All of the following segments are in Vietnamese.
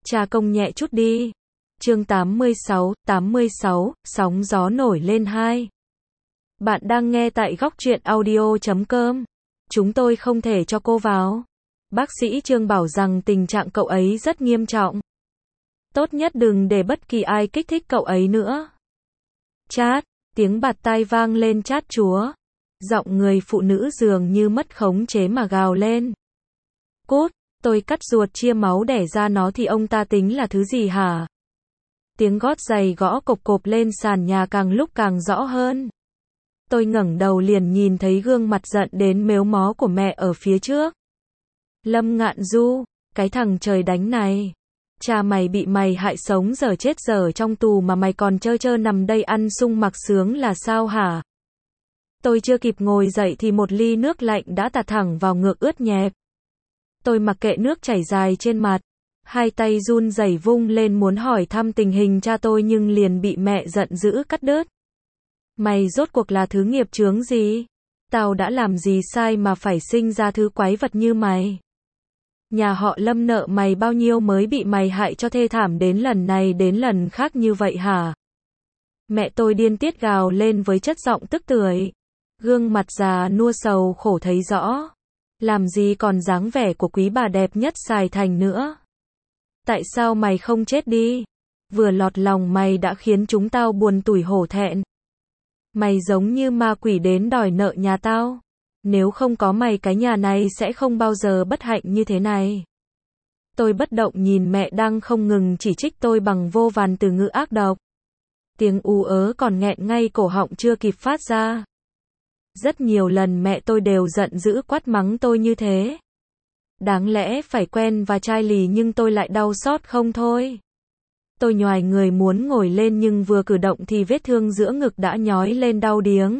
Cha công nhẹ chút đi. Chương 86, sóng gió nổi lên 2. Bạn đang nghe tại góc truyện audio.com. Chúng tôi không thể cho cô vào. Bác sĩ Trương bảo rằng tình trạng cậu ấy rất nghiêm trọng. Tốt nhất đừng để bất kỳ ai kích thích cậu ấy nữa. Chát, tiếng bạt tai vang lên chát chúa. Giọng người phụ nữ dường như mất khống chế mà gào lên. Cút, tôi cắt ruột chia máu đẻ ra nó thì ông ta tính là thứ gì hả? Tiếng gót giày gõ cộp cộp lên sàn nhà càng lúc càng rõ hơn. Tôi ngẩng đầu liền nhìn thấy gương mặt giận đến mếu mó của mẹ ở phía trước. Lâm Ngạn Du, cái thằng trời đánh này. Cha mày bị mày hại sống giờ chết giờ trong tù mà mày còn trơ trơ nằm đây ăn sung mặc sướng là sao hả? Tôi chưa kịp ngồi dậy thì một ly nước lạnh đã tạt thẳng vào ngực ướt nhẹp. Tôi mặc kệ nước chảy dài trên mặt. Hai tay run rẩy vung lên muốn hỏi thăm tình hình cha tôi nhưng liền bị mẹ giận dữ cắt đứt. Mày rốt cuộc là thứ nghiệp chướng gì? Tao đã làm gì sai mà phải sinh ra thứ quái vật như mày? Nhà họ Lâm nợ mày bao nhiêu mới bị mày hại cho thê thảm đến lần này đến lần khác như vậy hả? Mẹ tôi điên tiết gào lên với chất giọng tức tưởi. Gương mặt già nua sầu khổ thấy rõ. Làm gì còn dáng vẻ của quý bà đẹp nhất Sài Thành nữa? Tại sao mày không chết đi? Vừa lọt lòng mày đã khiến chúng tao buồn tủi hổ thẹn. Mày giống như ma quỷ đến đòi nợ nhà tao. Nếu không có mày cái nhà này sẽ không bao giờ bất hạnh như thế này. Tôi bất động nhìn mẹ đang không ngừng chỉ trích tôi bằng vô vàn từ ngữ ác độc. Tiếng ú ớ còn nghẹn ngay cổ họng chưa kịp phát ra. Rất nhiều lần mẹ tôi đều giận dữ quát mắng tôi như thế. Đáng lẽ phải quen và chai lì nhưng tôi lại đau xót không thôi. Tôi nhoài người muốn ngồi lên nhưng vừa cử động thì vết thương giữa ngực đã nhói lên đau điếng.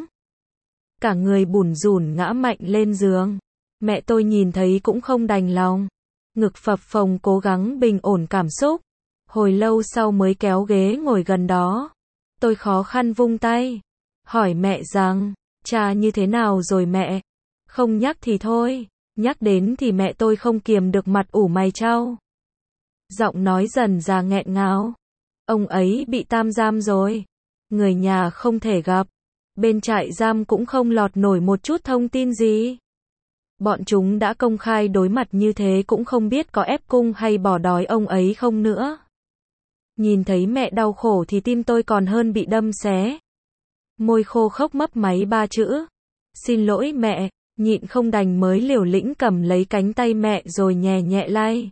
Cả người bủn rủn ngã mạnh lên giường. Mẹ tôi nhìn thấy cũng không đành lòng. Ngực phập phồng cố gắng bình ổn cảm xúc. Hồi lâu sau mới kéo ghế ngồi gần đó. Tôi khó khăn vung tay. Hỏi mẹ rằng, cha như thế nào rồi mẹ? Không nhắc thì thôi. Nhắc đến thì mẹ tôi không kiềm được mặt ủ mày chau. Giọng nói dần ra nghẹn ngào. Ông ấy bị tam giam rồi. Người nhà không thể gặp. Bên trại giam cũng không lọt nổi một chút thông tin gì. Bọn chúng đã công khai đối mặt như thế cũng không biết có ép cung hay bỏ đói ông ấy không nữa. Nhìn thấy mẹ đau khổ thì tim tôi còn hơn bị đâm xé. Môi khô khốc mấp máy ba chữ. Xin lỗi mẹ, nhịn không đành mới liều lĩnh cầm lấy cánh tay mẹ rồi nhẹ nhẹ lay.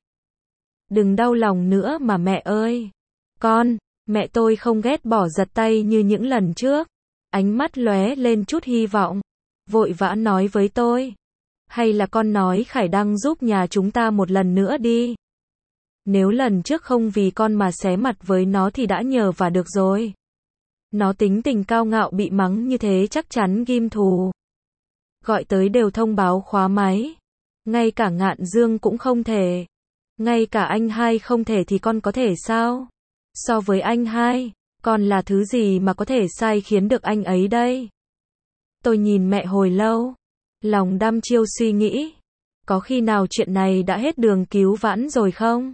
Đừng đau lòng nữa mà mẹ ơi. Con, mẹ tôi không ghét bỏ giật tay như những lần trước. Ánh mắt lóe lên chút hy vọng. Vội vã nói với tôi. Hay là con nói Khải Đăng giúp nhà chúng ta một lần nữa đi. Nếu lần trước không vì con mà xé mặt với nó thì đã nhờ và được rồi. Nó tính tình cao ngạo bị mắng như thế chắc chắn ghim thù. Gọi tới đều thông báo khóa máy. Ngay cả Ngạn Dương cũng không thể. Ngay cả anh hai không thể thì con có thể sao? So với anh hai, con là thứ gì mà có thể sai khiến được anh ấy đây? Tôi nhìn mẹ hồi lâu. Lòng đăm chiêu suy nghĩ. Có khi nào chuyện này đã hết đường cứu vãn rồi không?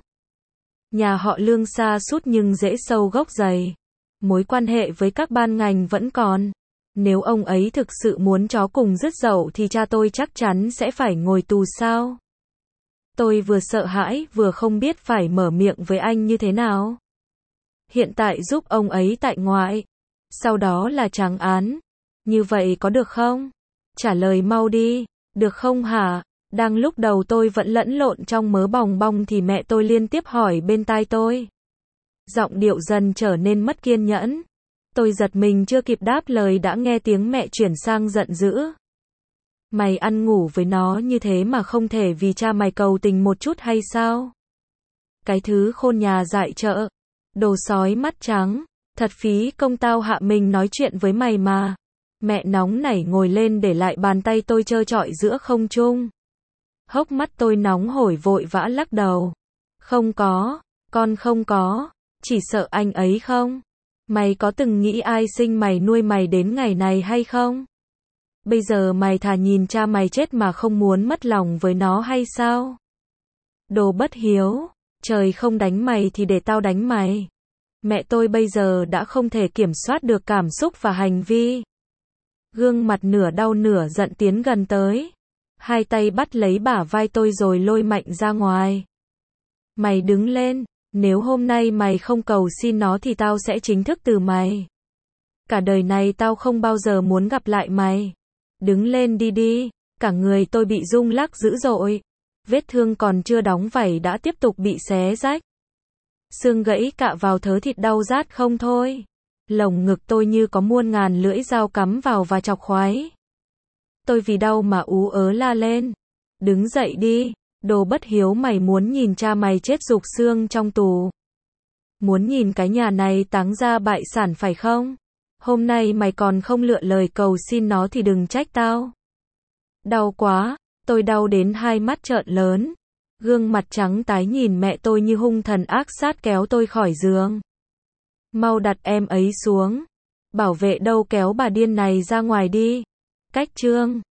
Nhà họ Lương xa sút nhưng rễ sâu gốc dày. Mối quan hệ với các ban ngành vẫn còn. Nếu ông ấy thực sự muốn chó cùng rứt dậu thì cha tôi chắc chắn sẽ phải ngồi tù sao? Tôi vừa sợ hãi vừa không biết phải mở miệng với anh như thế nào. Hiện tại giúp ông ấy tại ngoại. Sau đó là trắng án. Như vậy có được không? Trả lời mau đi. Được không hả? Đang lúc đầu tôi vẫn lẫn lộn trong mớ bòng bong thì mẹ tôi liên tiếp hỏi bên tai tôi. Giọng điệu dần trở nên mất kiên nhẫn. Tôi giật mình chưa kịp đáp lời đã nghe tiếng mẹ chuyển sang giận dữ. Mày ăn ngủ với nó như thế mà không thể vì cha mày cầu tình một chút hay sao? Cái thứ khôn nhà dại chợ. Đồ sói mắt trắng. Thật phí công tao hạ mình nói chuyện với mày mà. Mẹ nóng nảy ngồi lên để lại bàn tay tôi trơ trọi giữa không trung. Hốc mắt tôi nóng hổi vội vã lắc đầu. Không có, con không có. Chỉ sợ anh ấy không? Mày có từng nghĩ ai sinh mày nuôi mày đến ngày này hay không? Bây giờ mày thà nhìn cha mày chết mà không muốn mất lòng với nó hay sao? Đồ bất hiếu. Trời không đánh mày thì để tao đánh mày. Mẹ tôi bây giờ đã không thể kiểm soát được cảm xúc và hành vi. Gương mặt nửa đau nửa giận tiến gần tới. Hai tay bắt lấy bả vai tôi rồi lôi mạnh ra ngoài. Mày đứng lên, nếu hôm nay mày không cầu xin nó thì tao sẽ chính thức từ mày. Cả đời này tao không bao giờ muốn gặp lại mày. Đứng lên đi đi. Cả người tôi bị rung lắc dữ dội. Vết thương còn chưa đóng vảy đã tiếp tục bị xé rách. Xương gãy cạ vào thớ thịt đau rát không thôi. Lồng ngực tôi như có muôn ngàn lưỡi dao cắm vào và chọc khoái. Tôi vì đau mà ú ớ la lên. Đứng dậy đi, đồ bất hiếu, mày muốn nhìn cha mày chết rục xương trong tù. Muốn nhìn cái nhà này táng ra bại sản phải không? Hôm nay mày còn không lựa lời cầu xin nó thì đừng trách tao. Đau quá, tôi đau đến hai mắt trợn lớn. Gương mặt trắng tái nhìn mẹ tôi như hung thần ác sát kéo tôi khỏi giường. Mau đặt em ấy xuống. Bảo vệ đâu kéo bà điên này ra ngoài đi. Cách chương